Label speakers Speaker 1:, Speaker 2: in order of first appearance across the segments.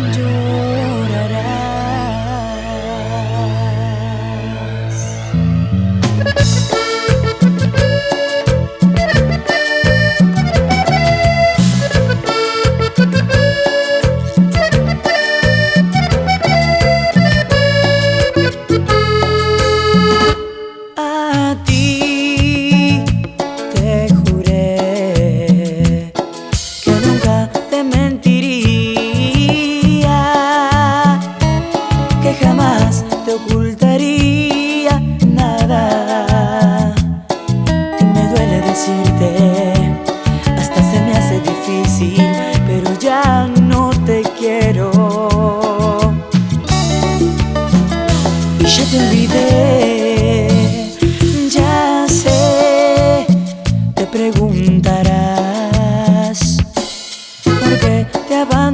Speaker 1: llorarás. A ti te juré que nunca te mentiría, que jamás te ocultaría nada. Y me duele decirte, hasta se me hace difícil, pero ya no te quiero. Y ya te olvidé, ya sé, te preguntarás por qué te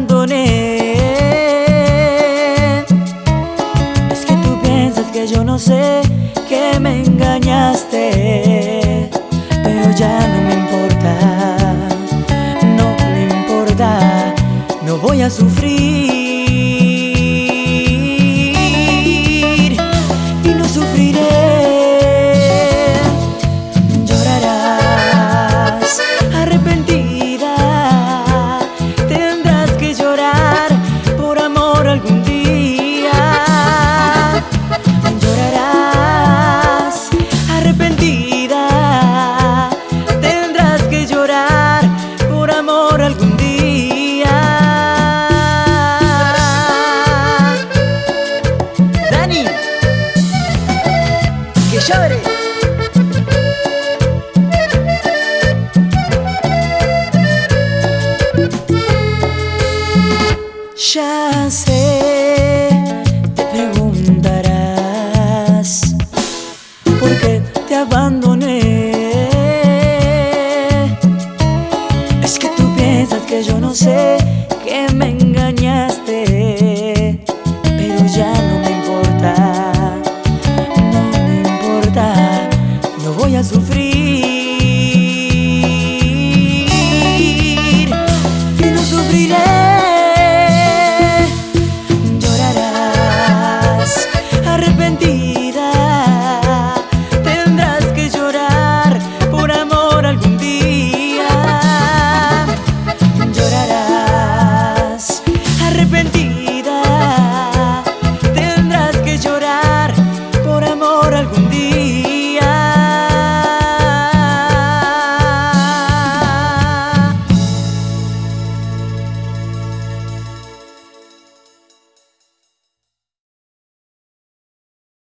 Speaker 1: abandoné. Es que tú piensas que yo no sé, que me engañaste, pero ya no me importa, no me importa, no voy a sufrir. Y no sufriré. Llorarás arrepentida, tendrás que llorar por amor algún día. Llorarás arrepentida, tendrás que llorar por amor algún día. Dani, que llore. Ya sé, te preguntarás por qué te abandoné. Es que tú piensas que yo no sé, que me